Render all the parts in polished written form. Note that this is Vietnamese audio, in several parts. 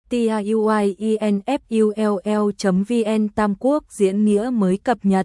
tiuinfull.vn Tam Quốc diễn nghĩa mới cập nhật.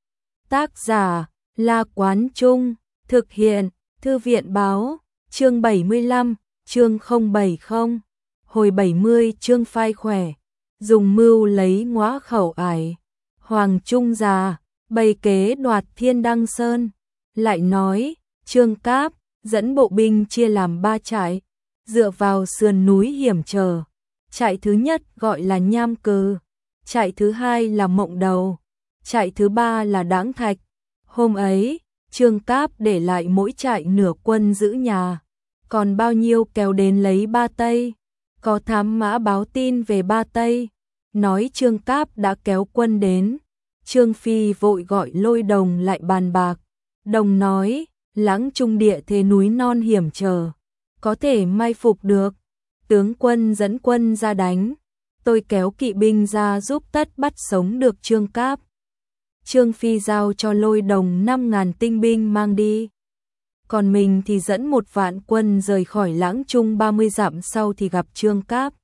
Tác giả La Quán Trung, thực hiện Thư viện Báo, chương 75, chương 070, hồi 70 chương phai khỏe, dùng mưu lấy ngõa khẩu ải, Hoàng Trung già, bày kế đoạt Thiên Đăng Sơn, lại nói, Trương Cáp dẫn bộ binh chia làm 3 trại, dựa vào sườn núi hiểm trở. Trại thứ nhất gọi là Nham Cừ, trại thứ hai là Mộng Đầu, trại thứ ba là Đãng Thạch. Hôm ấy, Trương Cáp để lại mỗi trại nửa quân giữ nhà, còn bao nhiêu kéo đến lấy Ba Tây. Có thám mã báo tin về Ba Tây, nói Trương Cáp đã kéo quân đến. Trương Phi vội gọi Lôi Đồng lại bàn bạc. Đồng nói, Lãng Trung địa thế núi non hiểm trở, có thể mai phục được. Tướng quân dẫn quân ra đánh, tôi kéo kỵ binh ra giúp tất bắt sống được Trương Cáp. Trương Phi giao cho Lôi Đồng 5.000 tinh binh mang đi. Còn mình thì dẫn 1 vạn quân rời khỏi Lãng Trung 30 dặm sau thì gặp Trương Cáp.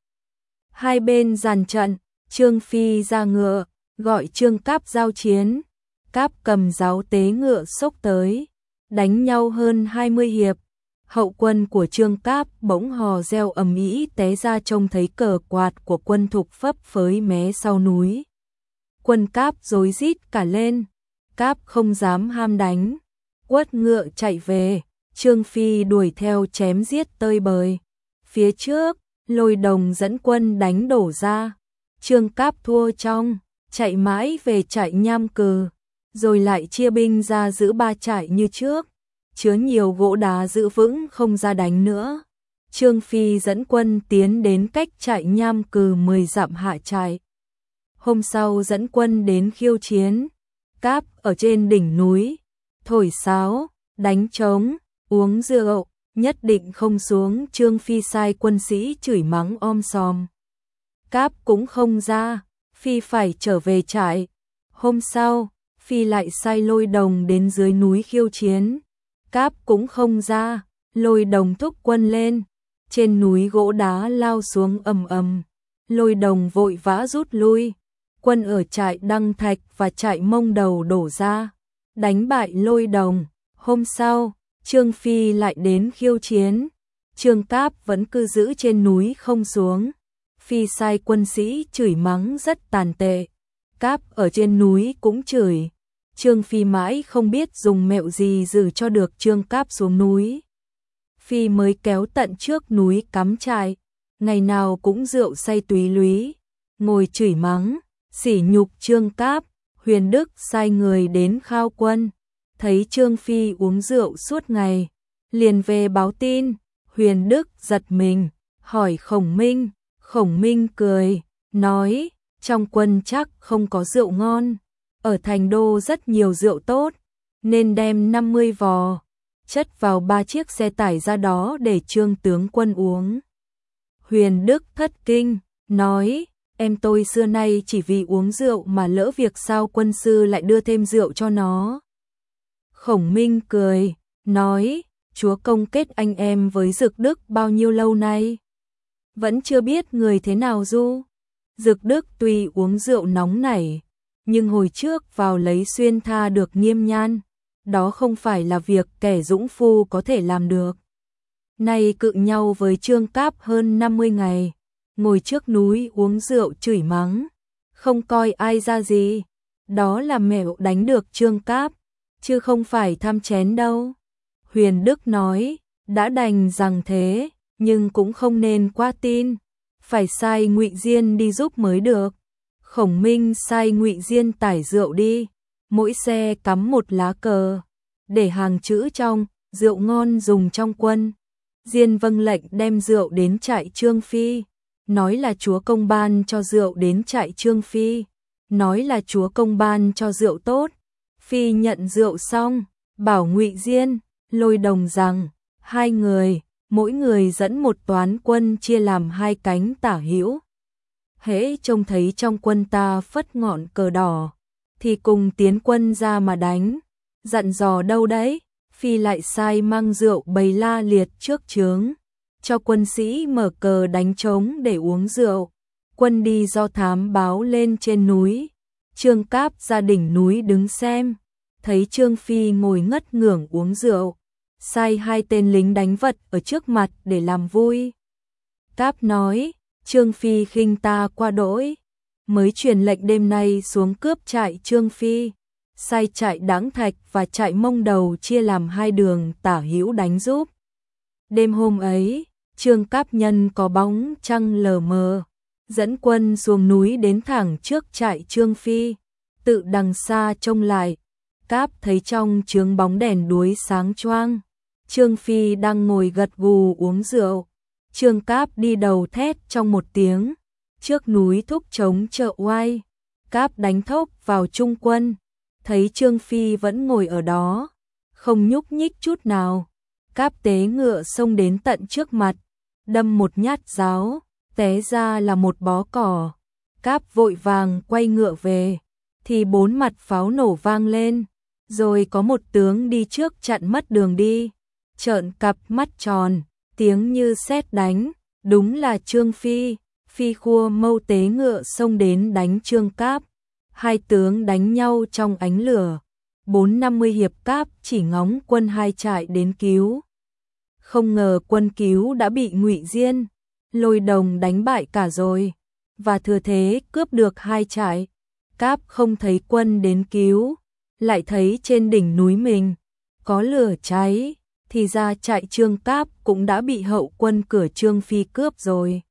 Hai bên dàn trận, Trương Phi ra ngựa, gọi Trương Cáp giao chiến. Cáp cầm giáo tế ngựa xốc tới, đánh nhau hơn 20 hiệp. Hậu quân của Trương Cáp bỗng hò reo ầm ĩ té ra trông thấy cờ quạt của quân Thục phấp phới mé sau núi. Quân Cáp rối rít cả lên, Cáp không dám ham đánh, quất ngựa chạy về. Trương Phi đuổi theo chém giết tơi bời. Phía trước, Lôi Đồng dẫn quân đánh đổ ra. Trương Cáp thua trong, chạy mãi về trại Nham Cừ, rồi lại chia binh ra giữ 3 trại như trước, chứa nhiều gỗ đá giữ vững không ra đánh nữa. Trương Phi dẫn quân tiến đến cách trại Nham Cừ 10 dặm hạ trại. Hôm sau dẫn quân đến khiêu chiến. Cáp ở trên đỉnh núi, thổi sáo, đánh trống, uống rượu, nhất định không xuống. Trương Phi sai quân sĩ chửi mắng om sòm. Cáp cũng không ra, Phi phải trở về trại. Hôm sau, Phi lại sai Lôi Đồng đến dưới núi khiêu chiến. Cáp cũng không ra, Lôi Đồng thúc quân lên. Trên núi gỗ đá lao xuống ầm ầm. Lôi Đồng vội vã rút lui. Quân ở trại Đăng Thạch và trại Mông Đầu đổ ra, đánh bại Lôi Đồng. Hôm sau, Trương Phi lại đến khiêu chiến. Trương Cáp vẫn cứ giữ trên núi không xuống. Phi sai quân sĩ chửi mắng rất tàn tệ. Cáp ở trên núi cũng chửi. Trương Phi mãi không biết dùng mẹo gì giữ cho được Trương Cáp xuống núi. Phi mới kéo tận trước núi cắm trại, ngày nào cũng rượu say túy lúy, ngồi chửi mắng, sỉ nhục Trương Cáp. Huyền Đức sai người đến khao quân, thấy Trương Phi uống rượu suốt ngày, liền về báo tin. Huyền Đức giật mình, hỏi Khổng Minh. Khổng Minh cười, nói, trong quân chắc không có rượu ngon, ở thành đô rất nhiều rượu tốt, nên đem 50 vò, chất vào 3 chiếc xe tải ra đó để Trương tướng quân uống. Huyền Đức thất kinh, nói, em tôi xưa nay chỉ vì uống rượu mà lỡ việc, sao quân sư lại đưa thêm rượu cho nó. Khổng Minh cười, nói, chúa công kết anh em với Dực Đức bao nhiêu lâu nay, vẫn chưa biết người thế nào du. Dực Đức tuy uống rượu nóng nảy, nhưng hồi trước vào lấy xuyên tha được Nghiêm Nhan, đó không phải là việc kẻ dũng phu có thể làm được. Nay cự nhau với Trương Cáp hơn 50 ngày, ngồi trước núi uống rượu chửi mắng, không coi ai ra gì, đó là mẹo đánh được Trương Cáp, chứ không phải tham chén đâu. Huyền Đức nói, đã đành rằng thế, nhưng cũng không nên quá tin, phải sai Ngụy Diên đi giúp mới được. Khổng Minh sai Ngụy Diên tải rượu đi, mỗi xe cắm 1 lá cờ, để hàng chữ trong, rượu ngon dùng trong quân. Diên vâng lệnh đem rượu đến trại Trương Phi, nói là chúa công ban cho rượu đến trại Trương Phi, nói là chúa công ban cho rượu tốt. Phi nhận rượu xong, bảo Ngụy Diên, Lôi Đồng rằng, 2 người, mỗi người dẫn 1 toán quân chia làm 2 cánh tả hữu. Hễ trông thấy trong quân ta phất ngọn cờ đỏ, thì cùng tiến quân ra mà đánh. Dặn dò đâu đấy, Phi lại sai mang rượu bày la liệt trước trướng. cho quân sĩ mở cờ đánh trống để uống rượu. Quân đi do thám báo lên trên núi. Trương Cáp ra đỉnh núi đứng xem, thấy Trương Phi ngồi ngất ngưởng uống rượu, sai 2 tên lính đánh vật ở trước mặt để làm vui. Cáp nói, Trương Phi khinh ta qua đỗi, mới truyền lệnh đêm nay xuống cướp trại Trương Phi, sai trại Đãng Thạch và trại Mông Đầu chia làm 2 đường tả hữu đánh giúp. Đêm hôm ấy, Trương Cáp nhân có bóng trăng lờ mờ, dẫn quân xuống núi đến thẳng trước trại Trương Phi, tự đằng xa trông lại, Cáp thấy trong chướng bóng đèn đuối sáng choang, Trương Phi đang ngồi gật gù uống rượu. Trương Cáp đi đầu thét trong một tiếng, trước núi thúc trống trợ oai. Cáp đánh thốc vào trung quân, thấy Trương Phi vẫn ngồi ở đó, không nhúc nhích chút nào. Cáp tế ngựa xông đến tận trước mặt, đâm một nhát giáo, té ra là một bó cỏ. Cáp vội vàng quay ngựa về, thì 4 mặt pháo nổ vang lên, rồi có một tướng đi trước chặn mất đường đi, trợn cặp mắt tròn, tiếng như sét đánh, đúng là Trương Phi. Phi khua mâu tế ngựa xông đến đánh Trương Cáp. 2 tướng đánh nhau trong ánh lửa. 40-50 hiệp, Cáp chỉ ngóng quân 2 trại đến cứu. Không ngờ quân cứu đã bị Ngụy Diên, Lôi Đồng đánh bại cả rồi, và thừa thế cướp được 2 trại. Cáp không thấy quân đến cứu, lại thấy trên đỉnh núi mình có lửa cháy, thì ra trại Trương Cáp cũng đã bị hậu quân cửa Trương Phi cướp rồi.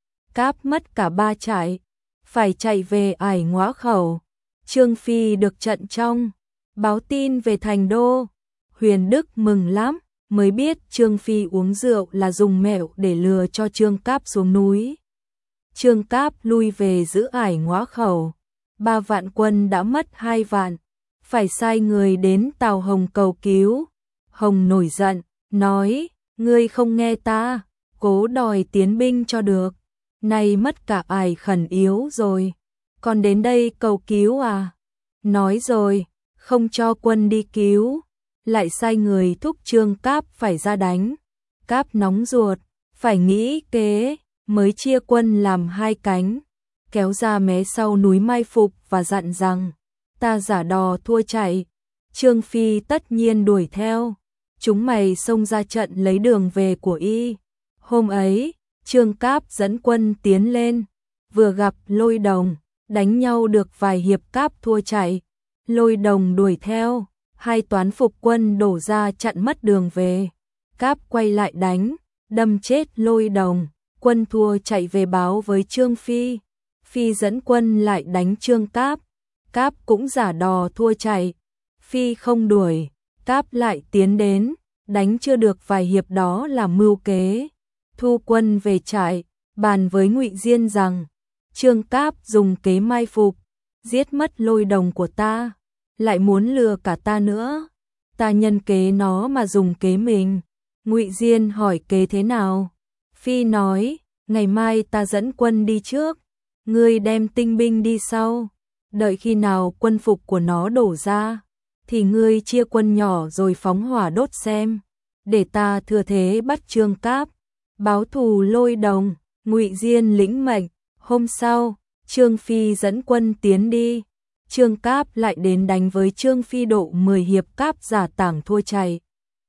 Cáp mất cả 3 trại, phải chạy về Ải Ngõa Khẩu. Trương Phi được trận trong, báo tin về thành đô. Huyền Đức mừng lắm, mới biết Trương Phi uống rượu là dùng mẹo để lừa cho Trương Cáp xuống núi. Trương Cáp lui về giữ Ải Ngõa Khẩu. 3 vạn quân đã mất 2 vạn, phải sai người đến Tào Hồng cầu cứu. Hồng nổi giận, nói, ngươi không nghe ta, cố đòi tiến binh cho được. Nay mất cả Ải Khẩn yếu rồi, còn đến đây cầu cứu à? Nói rồi, không cho quân đi cứu, lại sai người thúc Trương Cáp phải ra đánh. Cáp nóng ruột, phải nghĩ kế, mới chia quân làm 2 cánh, kéo ra mé sau núi mai phục và dặn rằng, ta giả đò thua chạy, Trương Phi tất nhiên đuổi theo, chúng mày xông ra trận lấy đường về của y. Hôm ấy, Trương Cáp dẫn quân tiến lên, vừa gặp Lôi Đồng, đánh nhau được vài hiệp Cáp thua chạy, Lôi Đồng đuổi theo, 2 toán phục quân đổ ra chặn mất đường về. Cáp quay lại đánh, đâm chết Lôi Đồng, quân thua chạy về báo với Trương Phi. Phi dẫn quân lại đánh Trương Cáp, Cáp cũng giả đò thua chạy. Phi không đuổi, Cáp lại tiến đến, đánh chưa được vài hiệp đó là mưu kế. Thu quân về trại, bàn với Ngụy Diên rằng, Trương Cáp dùng kế mai phục, giết mất Lôi Đồng của ta, lại muốn lừa cả ta nữa. Ta nhân kế nó mà dùng kế mình. Ngụy Diên hỏi kế thế nào? Phi nói, ngày mai ta dẫn quân đi trước, ngươi đem tinh binh đi sau. Đợi khi nào quân phục của nó đổ ra, thì ngươi chia quân nhỏ rồi phóng hỏa đốt xem, để ta thừa thế bắt Trương Cáp, báo thù Lôi Đồng. Ngụy Diên lĩnh mệnh. Hôm sau, Trương Phi dẫn quân tiến đi. Trương Cáp lại đến đánh với Trương Phi độ 10 hiệp, Cáp giả tảng thua chạy.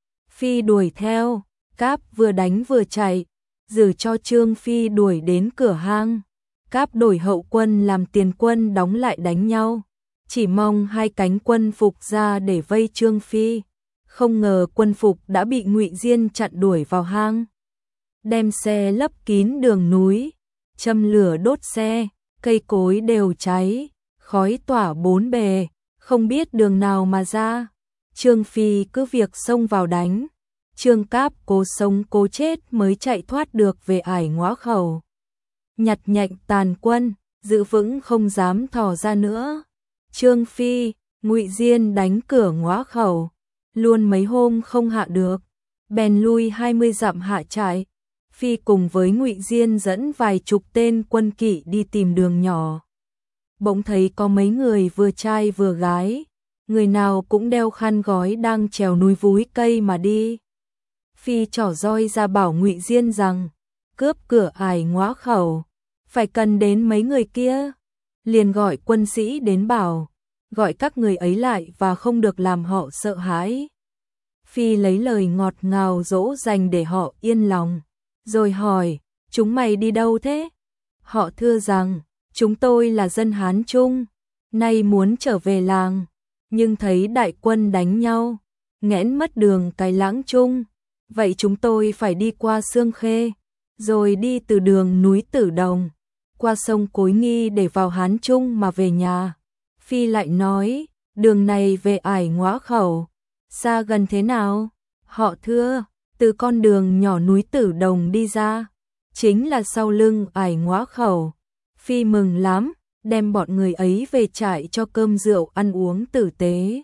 Phi đuổi theo, Cáp vừa đánh vừa chạy, giữ cho Trương Phi đuổi đến cửa hang. Cáp đổi hậu quân làm tiền quân đóng lại đánh nhau, chỉ mong 2 cánh quân phục ra để vây Trương Phi. Không ngờ quân phục đã bị Ngụy Diên chặn đuổi vào hang, đem xe lấp kín đường núi, châm lửa đốt xe, cây cối đều cháy, khói tỏa 4 bề, không biết đường nào mà ra. Trương Phi cứ việc xông vào đánh, Trương Cáp cố sống cố chết mới chạy thoát được về Ải Ngõa Khẩu. Nhặt nhạnh tàn quân, giữ vững không dám thò ra nữa. Trương Phi, Ngụy Diên đánh cửa Ngõa Khẩu, luôn mấy hôm không hạ được, bèn lui 20 dặm hạ trại. Phi cùng với Ngụy Diên dẫn vài chục tên quân kỵ đi tìm đường nhỏ. Bỗng thấy có mấy người vừa trai vừa gái, người nào cũng đeo khăn gói đang trèo núi vúi cây mà đi. Phi trỏ roi ra bảo Ngụy Diên rằng, cướp cửa ải ngõ khẩu, phải cần đến mấy người kia. Liền gọi quân sĩ đến bảo, gọi các người ấy lại và không được làm họ sợ hãi. Phi lấy lời ngọt ngào dỗ dành để họ yên lòng, rồi hỏi, chúng mày đi đâu thế? Họ thưa rằng, chúng tôi là dân Hán Trung, nay muốn trở về làng, nhưng thấy đại quân đánh nhau, nghẽn mất đường cái Lãng Trung, vậy chúng tôi phải đi qua Sương Khê, rồi đi từ đường núi Tử Đồng, qua sông Cối Nghi để vào Hán Trung mà về nhà. Phi lại nói, đường này về ải ngõ khẩu, xa gần thế nào? Họ thưa, từ con đường nhỏ núi Tử Đồng đi ra, chính là sau lưng ải ngõ khẩu. Phi mừng lắm, đem bọn người ấy về trại cho cơm rượu ăn uống tử tế.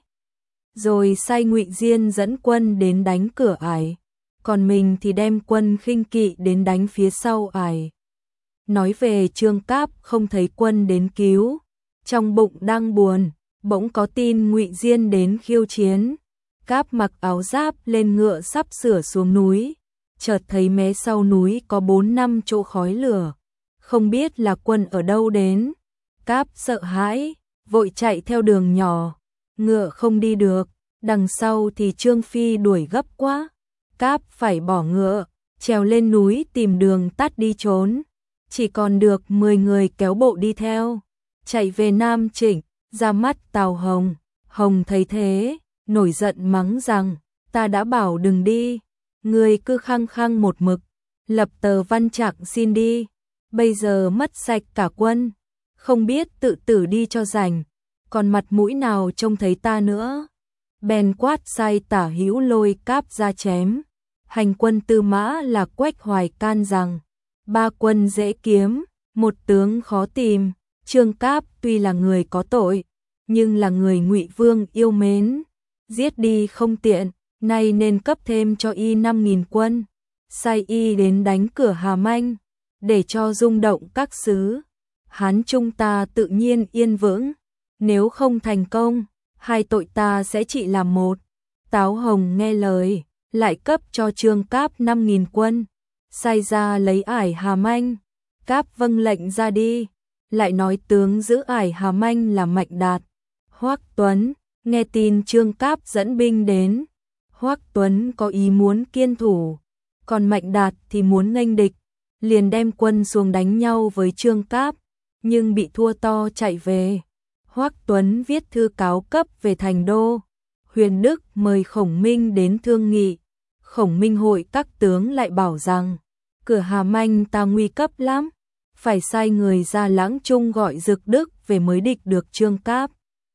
Rồi sai Ngụy Diên dẫn quân đến đánh cửa ải, còn mình thì đem quân khinh kỵ đến đánh phía sau ải. Nói về Trương Cáp không thấy quân đến cứu, trong bụng đang buồn, bỗng có tin Ngụy Diên đến khiêu chiến. Cáp mặc áo giáp lên ngựa sắp sửa xuống núi, chợt thấy mé sau núi có 4-5 chỗ khói lửa, không biết là quân ở đâu đến. Cáp sợ hãi, vội chạy theo đường nhỏ, ngựa không đi được, đằng sau thì Trương Phi đuổi gấp quá. Cáp phải bỏ ngựa, trèo lên núi tìm đường tắt đi trốn. Chỉ còn được 10 người kéo bộ đi theo, chạy về Nam Trịnh, ra mắt Tào Hồng. Hồng thấy thế, nổi giận mắng rằng, ta đã bảo đừng đi, người cứ khăng khăng một mực, lập tờ văn trạng xin đi, bây giờ mất sạch cả quân, không biết tự tử đi cho rảnh, còn mặt mũi nào trông thấy ta nữa. Bèn quát sai Tả Hữu lôi Cáp ra chém. Hành quân Tư Mã là Quách Hoài can rằng, 3 quân dễ kiếm, 1 tướng khó tìm. Trương Cáp tuy là người có tội, nhưng là người Ngụy Vương yêu mến, giết đi không tiện, nay nên cấp thêm cho y 5.000 quân, sai y đến đánh cửa Hà Manh, để cho rung động các xứ. Hán Trung ta tự nhiên yên vững, nếu không thành công, 2 tội ta sẽ trị làm 1. Táo Hồng nghe lời, lại cấp cho Trương Cáp 5.000 quân, sai ra lấy ải Hà Manh. Cáp vâng lệnh ra đi, lại nói tướng giữ ải Hà Manh là Mạnh Đạt. Hoắc Tuấn nghe tin Trương Cáp dẫn binh đến, Hoắc Tuấn có ý muốn kiên thủ, còn Mạnh Đạt thì muốn nghênh địch, liền đem quân xuống đánh nhau với Trương Cáp, nhưng bị thua to chạy về. Hoắc Tuấn viết thư cáo cấp về thành đô. Huyền Đức mời Khổng Minh đến thương nghị. Khổng Minh hội các tướng lại bảo rằng, cửa Hà Manh ta nguy cấp lắm, phải sai người ra Lãng Trung gọi Dực Đức về mới địch được Trương Cáp.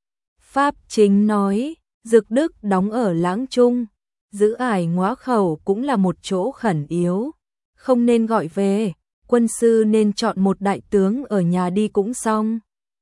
Pháp Chính nói, Dực Đức đóng ở Lãng Trung, giữ ải ngõ khẩu cũng là một chỗ khẩn yếu, không nên gọi về, quân sư nên chọn một đại tướng ở nhà đi cũng xong.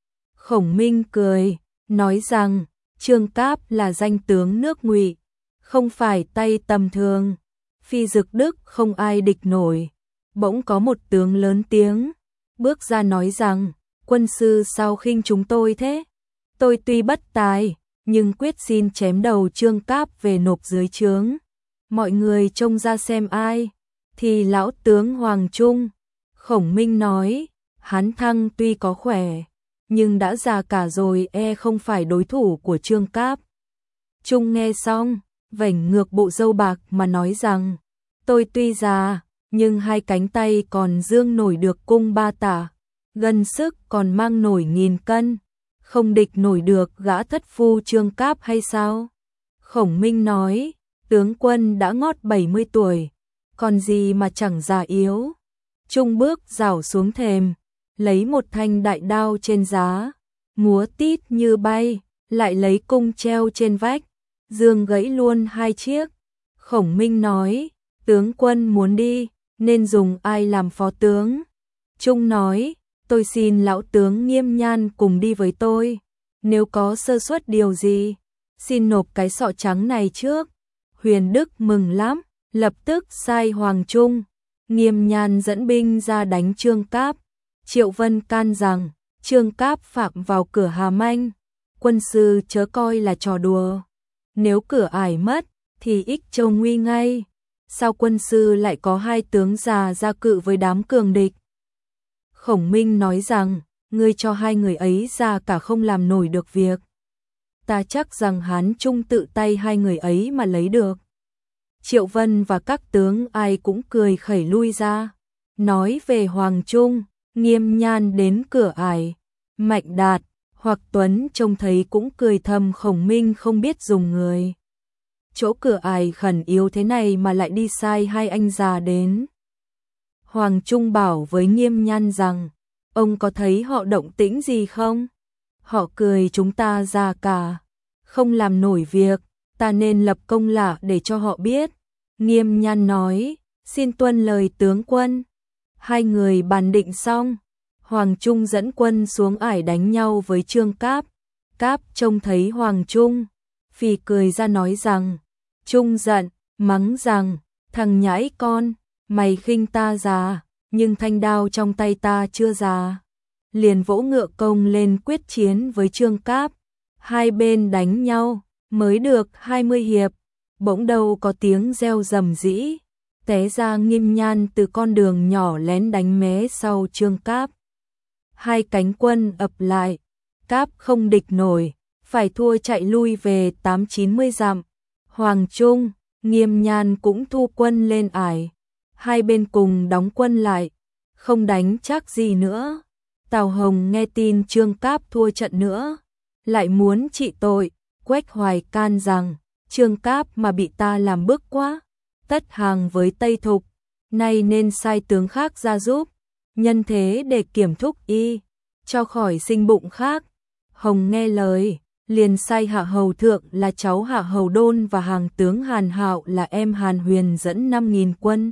Khổng Minh cười, nói rằng, Trương Cáp là danh tướng nước Ngụy, không phải tay tầm thường, phi Dực Đức không ai địch nổi. Bỗng có một tướng lớn tiếng, bước ra nói rằng, quân sư sao khinh chúng tôi thế? Tôi tuy bất tài, nhưng quyết xin chém đầu Trương Cáp về nộp dưới trướng. Mọi người trông ra xem ai, thì lão tướng Hoàng Trung. Khổng Minh nói, Hán Thăng tuy có khỏe, nhưng đã già cả rồi, không phải đối thủ của Trương Cáp. Trung nghe xong, vảnh ngược bộ râu bạc mà nói rằng, tôi tuy già, nhưng 2 cánh tay còn dương nổi được cung 3 tả, gần sức còn mang nổi 1000 cân, không địch nổi được gã thất phu Trương Cáp hay sao? Khổng Minh nói, tướng quân đã ngót 70 tuổi, còn gì mà chẳng già yếu. Trung bước rảo xuống thềm, lấy một thanh đại đao trên giá, múa tít như bay, lại lấy cung treo trên vách, dương gãy luôn 2 chiếc. Khổng Minh nói, tướng quân muốn đi, nên dùng ai làm phó tướng? Trung nói, tôi xin lão tướng Nghiêm Nhan cùng đi với tôi, nếu có sơ suất điều gì, xin nộp cái sọ trắng này trước. Huyền Đức mừng lắm, lập tức sai Hoàng Trung, Nghiêm Nhan dẫn binh ra đánh Trương Cáp. Triệu Vân can rằng, Trương Cáp phạm vào cửa Hà Manh, quân sư chớ coi là trò đùa, nếu cửa ải mất thì Ích Châu nguy ngay. sao quân sư lại có hai tướng già ra cự với đám cường địch? Khổng Minh nói rằng, ngươi cho hai người ấy ra cả không làm nổi được việc. Ta chắc rằng Hán Trung tự tay hai người ấy mà lấy được. Triệu Vân và các tướng ai cũng cười khẩy lui ra. Nói về Hoàng Trung, Nghiêm Nhan đến cửa ải. Mạnh Đạt, Hoặc Tuấn trông thấy cũng cười thầm Khổng Minh không biết dùng người. Chỗ cửa ải khẩn yếu thế này mà lại đi sai hai anh già đến. Hoàng Trung bảo với Nghiêm Nhan rằng, ông có thấy họ động tĩnh gì không? Họ cười chúng ta già cả, không làm nổi việc, ta nên lập công lạ để cho họ biết. Nghiêm Nhan nói, xin tuân lời tướng quân. Hai người bàn định xong, Hoàng Trung dẫn quân xuống ải đánh nhau với Trương Cáp. Cáp trông thấy Hoàng Trung, phì cười ra nói rằng, Trung giận, mắng rằng, thằng nhãi con, mày khinh ta già, nhưng thanh đao trong tay ta chưa già. Liền vỗ ngựa công lên quyết chiến với Trương Cáp. Hai bên đánh nhau, mới được 20 hiệp, bỗng đâu có tiếng reo rầm rĩ, té ra Nghiêm Nhan từ con đường nhỏ lén đánh mé sau Trương Cáp. Hai cánh quân ập lại, Cáp không địch nổi, phải thua chạy lui về 8-90 dặm. Hoàng Trung, Nghiêm Nhan cũng thu quân lên ải, hai bên cùng đóng quân lại, không đánh chắc gì nữa. Tào Hồng nghe tin Trương Cáp thua trận nữa, lại muốn trị tội. Quách Hoài can rằng, Trương Cáp mà bị ta làm bức quá, tất hàng với Tây Thục, nay nên sai tướng khác ra giúp, nhân thế để kiểm thúc y, cho khỏi sinh bụng khác. Hồng nghe lời, liền sai Hạ Hầu Thượng là cháu Hạ Hầu Đôn và hàng tướng Hàn Hạo là em Hàn Huyền dẫn 5.000 quân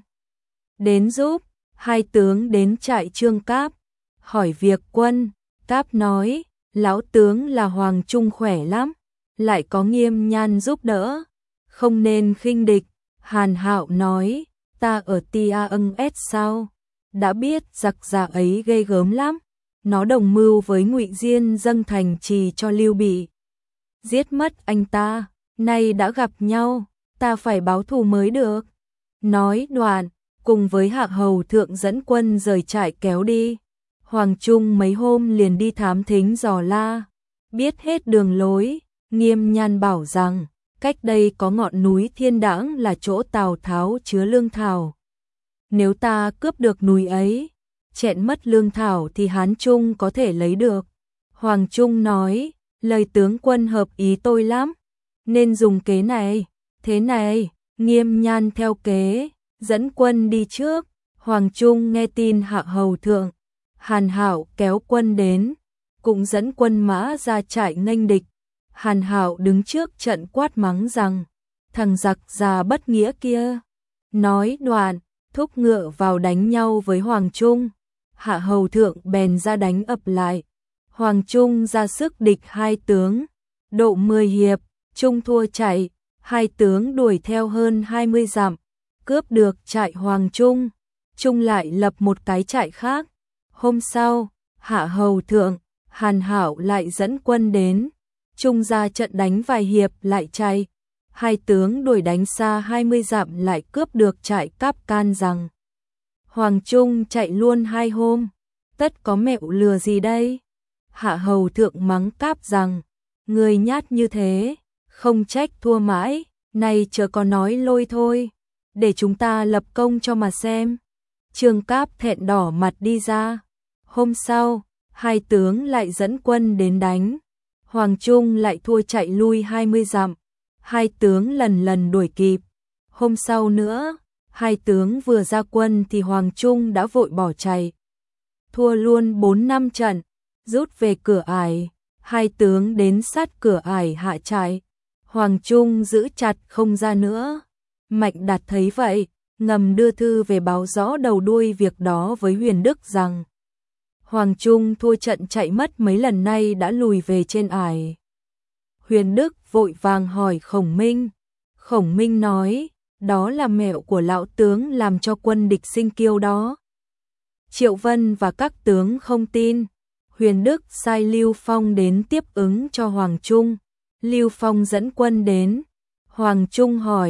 đến giúp. Hai tướng đến trại Trương Cáp, hỏi việc quân. Cáp nói, lão tướng là Hoàng Trung khỏe lắm, lại có Nghiêm Nhan giúp đỡ, không nên khinh địch. Hàn Hạo nói, ta ở Tia ưng S sao, đã biết giặc già ấy ghê gớm lắm, nó đồng mưu với Ngụy Diên dâng thành trì cho Lưu Bị, giết mất anh ta, nay đã gặp nhau, ta phải báo thù mới được. Nói đoạn, cùng với Hạ Hầu Thượng dẫn quân rời trại kéo đi. Hoàng Trung mấy hôm liền đi thám thính dò la, biết hết đường lối. Nghiêm Nhan bảo rằng, cách đây có ngọn núi Thiên Đãng là chỗ Tào Tháo chứa lương thảo. Nếu ta cướp được núi ấy, chẹn mất lương thảo thì Hán Trung có thể lấy được. Hoàng Trung nói, lời tướng quân hợp ý tôi lắm, nên dùng kế này. Thế này, Nghiêm Nhan theo kế, dẫn quân đi trước. Hoàng Trung nghe tin Hạ Hầu Thượng, Hàn Hạo kéo quân đến, cũng dẫn quân mã ra trại nghênh địch. Hàn Hạo đứng trước trận quát mắng rằng, thằng giặc già bất nghĩa kia. Nói đoạn, thúc ngựa vào đánh nhau với Hoàng Trung. Hạ Hầu Thượng bèn ra đánh ập lại. Hoàng Trung ra sức địch hai tướng, độ 10 hiệp, Trung thua chạy. Hai tướng đuổi theo hơn 20 dặm, cướp được trại Hoàng Trung. Trung lại lập một cái trại khác. Hôm sau, Hạ Hầu Thượng, Hàn Hạo lại dẫn quân đến. Trung ra trận đánh vài hiệp lại chạy. Hai tướng đuổi đánh xa 20 dặm lại cướp được trại Cáp Can rằng, Hoàng Trung chạy luôn 2 hôm, tất có mẹo lừa gì đây? Hạ Hầu Thượng mắng Cáp rằng, người nhát như thế, không trách thua mãi, nay chớ có nói lôi thôi, để chúng ta lập công cho mà xem. Trương Cáp thẹn đỏ mặt đi ra. Hôm sau, hai tướng lại dẫn quân đến đánh. Hoàng Trung lại thua chạy lui 20 dặm. Hai tướng lần lần đuổi kịp. Hôm sau nữa, hai tướng vừa ra quân thì Hoàng Trung đã vội bỏ chạy. Thua luôn 4-5 trận, rút về cửa ải. Hai tướng đến sát cửa ải hạ trại. Hoàng Trung giữ chặt không ra nữa. Mạnh Đạt thấy vậy, ngầm đưa thư về báo rõ đầu đuôi việc đó với Huyền Đức rằng, Hoàng Trung thua trận chạy mất mấy lần nay đã lùi về trên ải. Huyền Đức vội vàng hỏi Khổng Minh. Khổng Minh nói, đó là mẹo của lão tướng làm cho quân địch sinh kiêu đó. Triệu Vân và các tướng không tin. Huyền Đức sai Lưu Phong đến tiếp ứng cho Hoàng Trung. Lưu Phong dẫn quân đến. Hoàng Trung hỏi,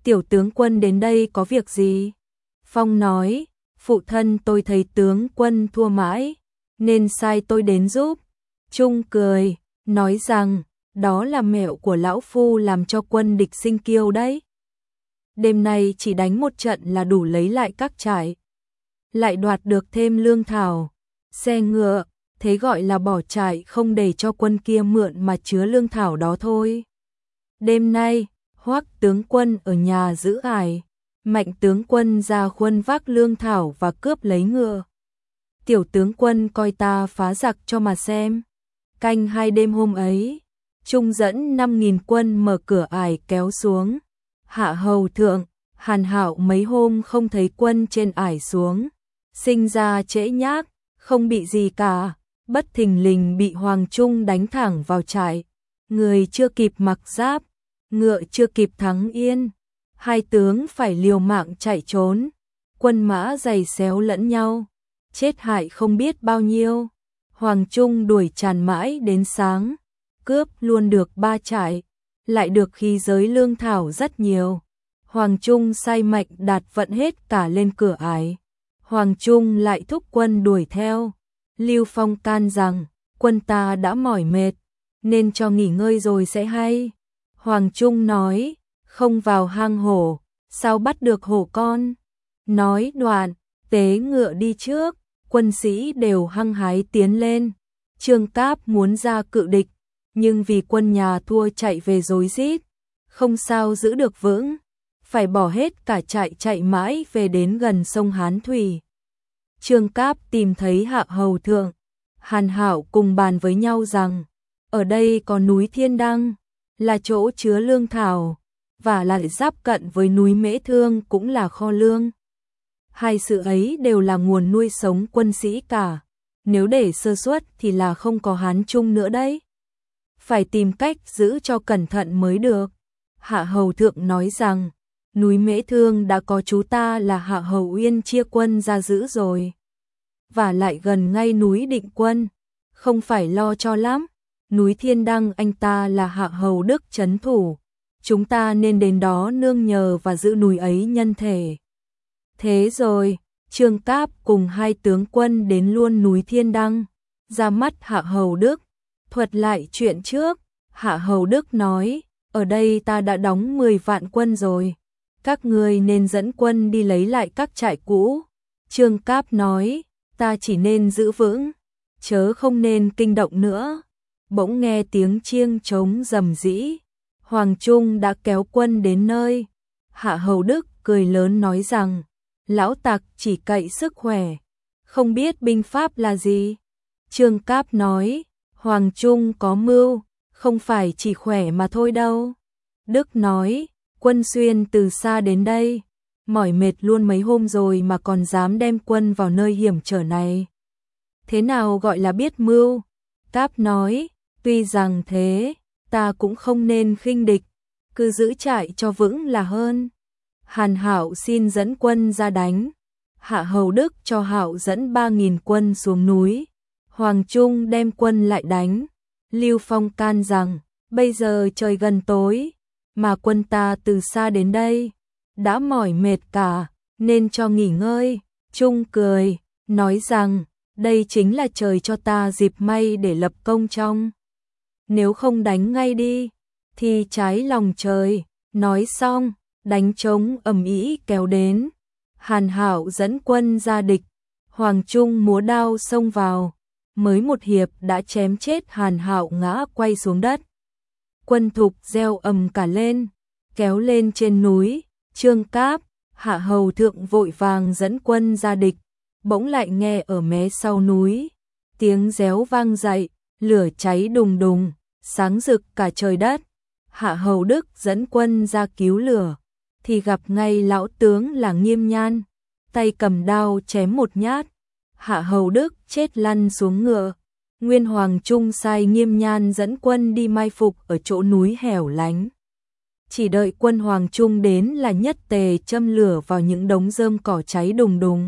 Tiểu tướng quân đến đây có việc gì? Phong nói, phụ thân tôi thấy tướng quân thua mãi, nên sai tôi đến giúp. Trung cười, nói rằng, đó là mẹo của lão phu làm cho quân địch sinh kiêu đấy. Đêm nay chỉ đánh một trận là đủ lấy lại các trại, lại đoạt được thêm lương thảo, xe ngựa, thế gọi là bỏ trại không để cho quân kia mượn mà chứa lương thảo đó thôi. Đêm nay, Hoắc tướng quân ở nhà giữ ải, Mạnh tướng quân ra khuân vác lương thảo và cướp lấy ngựa. Tiểu tướng quân coi ta phá giặc cho mà xem. Canh 2 đêm hôm ấy, Trung dẫn 5.000 quân mở cửa ải kéo xuống. Hạ hầu thượng, Hàn Hạo mấy hôm không thấy quân trên ải xuống, sinh ra trễ nhác, không bị gì cả, bất thình lình bị Hoàng Trung đánh thẳng vào trại. Người chưa kịp mặc giáp, ngựa chưa kịp thắng yên, hai tướng phải liều mạng chạy trốn, quân mã giày xéo lẫn nhau, chết hại không biết bao nhiêu. Hoàng Trung đuổi tràn mãi đến sáng, cướp luôn được 3 trại, lại được khí giới lương thảo rất nhiều. Hoàng Trung sai Mạnh Đạt vận hết cả lên cửa ải. Hoàng Trung lại thúc quân đuổi theo. Lưu Phong can rằng, quân ta đã mỏi mệt, nên cho nghỉ ngơi rồi sẽ hay. Hoàng Trung nói, không vào hang hổ, sao bắt được hổ con? Nói đoạn, tế ngựa đi trước, quân sĩ đều hăng hái tiến lên. Trương Cáp muốn ra cự địch, nhưng vì quân nhà thua chạy về rối rít, không sao giữ được vững, phải bỏ hết cả trại chạy mãi về đến gần sông Hán Thủy. Trương Cáp tìm thấy Hạ hầu thượng, Hàn Hạo cùng bàn với nhau rằng, ở đây có núi Thiên Đăng, là chỗ chứa lương thảo, và lại giáp cận với núi Mễ Thương cũng là kho lương. Hai sự ấy đều là nguồn nuôi sống quân sĩ cả, nếu để sơ suất thì là không có Hán Trung nữa đấy. Phải tìm cách giữ cho cẩn thận mới được. Hạ hầu thượng nói rằng, núi Mễ Thương đã có chú ta là Hạ hầu Uyên chia quân ra giữ rồi, và lại gần ngay núi Định Quân, không phải lo cho lắm. Núi Thiên Đăng anh ta là Hạ hầu Đức trấn thủ, chúng ta nên đến đó nương nhờ và giữ núi ấy nhân thể. Thế rồi, Trương Cáp cùng hai tướng quân đến luôn núi Thiên Đăng, ra mắt Hạ hầu Đức, thuật lại chuyện trước. Hạ hầu Đức nói, ở đây ta đã đóng 10 vạn quân rồi, các ngươi nên dẫn quân đi lấy lại các trại cũ. Trương Cáp nói, ta chỉ nên giữ vững, chớ không nên kinh động nữa. Bỗng nghe tiếng chiêng trống rầm rĩ, Hoàng Trung đã kéo quân đến nơi. Hạ hầu Đức cười lớn nói rằng, lão tặc chỉ cậy sức khỏe, không biết binh pháp là gì. Trương Cáp nói, Hoàng Trung có mưu, không phải chỉ khỏe mà thôi đâu. Đức nói, quân xuyên từ xa đến đây, mỏi mệt luôn mấy hôm rồi mà còn dám đem quân vào nơi hiểm trở này. Thế nào gọi là biết mưu? Cáp nói, tuy rằng thế, ta cũng không nên khinh địch, cứ giữ trại cho vững là hơn. Hàn Hạo xin dẫn quân ra đánh. Hạ hầu Đức cho Hạo dẫn 3.000 quân xuống núi. Hoàng Trung đem quân lại đánh. Lưu Phong can rằng, bây giờ trời gần tối, mà quân ta từ xa đến đây, đã mỏi mệt cả, nên cho nghỉ ngơi. Trung cười, nói rằng, đây chính là trời cho ta dịp may để lập công trong. Nếu không đánh ngay đi, thì trái lòng trời. Nói xong, đánh trống ầm ĩ kéo đến. Hàn Hạo dẫn quân ra địch, Hoàng Trung múa đao xông vào, mới một hiệp đã chém chết Hàn Hạo ngã quay xuống đất. Quân thục reo ầm cả lên, kéo lên trên núi. Trương Cáp, Hạ hầu thượng vội vàng dẫn quân ra địch, bỗng lại nghe ở mé sau núi, tiếng réo vang dậy, lửa cháy đùng đùng, sáng rực cả trời đất. Hạ hầu Đức dẫn quân ra cứu lửa, thì gặp ngay lão tướng là Nghiêm Nhan, tay cầm đao chém một nhát. Hạ hầu Đức chết lăn xuống ngựa. Nguyên Hoàng Trung sai Nghiêm Nhan dẫn quân đi mai phục ở chỗ núi hẻo lánh. Chỉ đợi quân Hoàng Trung đến là nhất tề châm lửa vào những đống rơm cỏ cháy đùng đùng.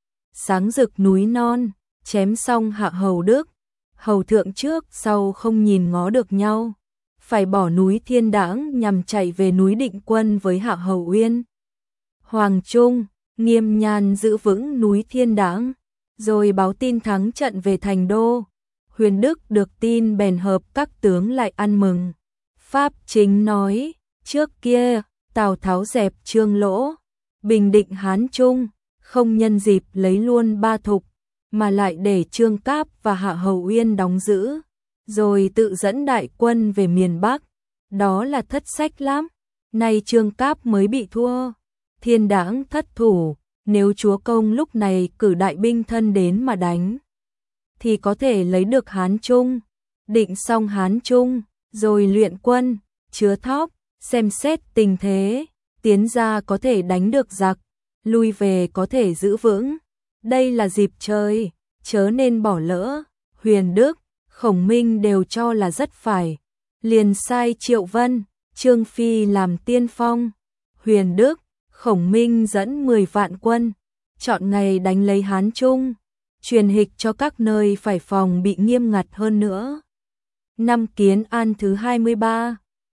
Sáng rực núi non, chém xong Hạ hầu Đức, hầu thượng trước sau không nhìn ngó được nhau, phải bỏ núi Thiên Đãng nhằm chạy về núi Định Quân với Hạ Hầu Uyên. Hoàng Trung, Nghiêm Nhan giữ vững núi Thiên Đãng, rồi báo tin thắng trận về thành đô. Huyền Đức được tin bèn hợp các tướng lại ăn mừng. Pháp Chính nói, trước kia, Tào Tháo dẹp Trương Lỗ, bình định Hán Trung, không nhân dịp lấy luôn Ba Thục, mà lại để Trương Cáp và Hạ Hầu Uyên đóng giữ, rồi tự dẫn đại quân về miền Bắc. Đó là thất sách lắm. Nay Trương Cáp mới bị thua, Thiên Đãng thất thủ, nếu chúa công lúc này cử đại binh thân đến mà đánh, thì có thể lấy được Hán Trung. Định xong Hán Trung, rồi luyện quân, chứa thóc, xem xét tình thế, tiến ra có thể đánh được giặc, lui về có thể giữ vững. Đây là dịp chơi, chớ nên bỏ lỡ. Huyền Đức, Khổng Minh đều cho là rất phải, liền sai Triệu Vân, Trương Phi làm tiên phong. Huyền Đức, Khổng Minh dẫn 10 vạn quân, chọn ngày đánh lấy Hán Trung, truyền hịch cho các nơi phải phòng bị nghiêm ngặt hơn nữa. Năm Kiến An thứ 23,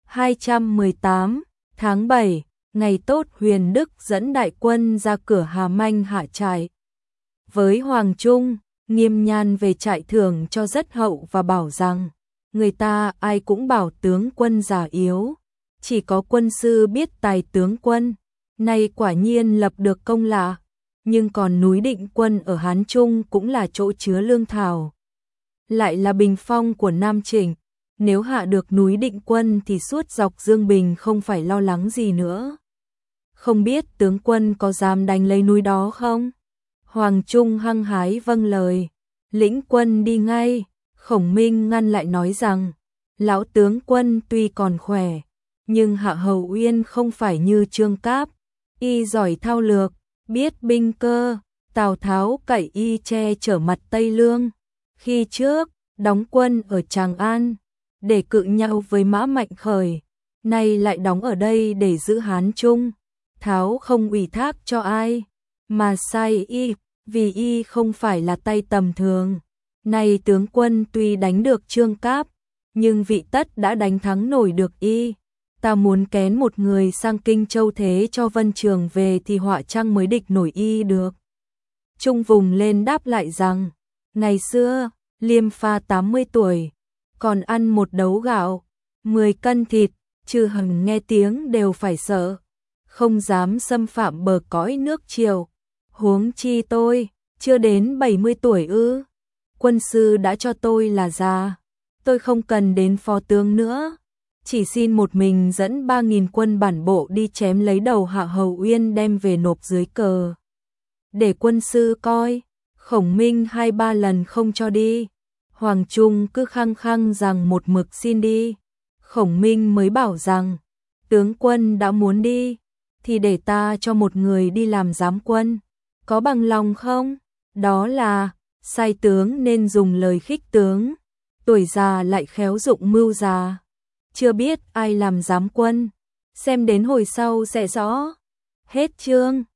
218, tháng 7, ngày tốt, Huyền Đức dẫn đại quân ra cửa Hà Manh hạ trại. Với Hoàng Trung, Nghiêm Nhan về trại thưởng cho rất hậu và bảo rằng, người ta ai cũng bảo tướng quân già yếu, chỉ có quân sư biết tài tướng quân, nay quả nhiên lập được công lạ. Nhưng còn núi Định Quân ở Hán Trung cũng là chỗ chứa lương thảo, lại là bình phong của Nam Trịnh, nếu hạ được núi Định Quân thì suốt dọc Dương Bình không phải lo lắng gì nữa. Không biết tướng quân có dám đánh lấy núi đó không? Hoàng Trung hăng hái vâng lời, lĩnh quân đi ngay. Khổng Minh ngăn lại nói rằng, lão tướng quân tuy còn khỏe, nhưng Hạ Hầu Uyên không phải như Trương Cáp, y giỏi thao lược, biết binh cơ. Tào Tháo cậy y che chở mặt Tây Lương, khi trước đóng quân ở Tràng An để cự nhau với Mã Mạnh Khởi, nay lại đóng ở đây để giữ Hán Trung. Tháo không ủy thác cho ai, mà sai y, vì y không phải là tay tầm thường. Nay tướng quân tuy đánh được Trương Cáp, nhưng vị tất đã đánh thắng nổi được y. Ta muốn kén một người sang Kinh Châu thế cho Vân Trường về thì họa chăng mới địch nổi y được. Trung vùng lên đáp lại rằng, ngày xưa, Liêm Pha 80 tuổi, còn ăn một đấu gạo, 10 cân thịt, trừ hằng nghe tiếng đều phải sợ, không dám xâm phạm bờ cõi nước Triều. Huống chi tôi, chưa đến 70 tuổi ư? Quân sư đã cho tôi là già, tôi không cần đến phó tướng nữa, chỉ xin một mình dẫn 3.000 quân bản bộ đi chém lấy đầu Hạ Hầu Uyên đem về nộp dưới cờ, để quân sư coi. Khổng Minh 2-3 lần không cho đi, Hoàng Trung cứ khăng khăng rằng một mực xin đi. Khổng Minh mới bảo rằng, tướng quân đã muốn đi, thì để ta cho một người đi làm giám quân, có bằng lòng không? Đó là, sai tướng nên dùng lời khích tướng, tuổi già lại khéo dụng mưu già. Chưa biết ai làm giám quân, xem đến hồi sau sẽ rõ. Hết chương.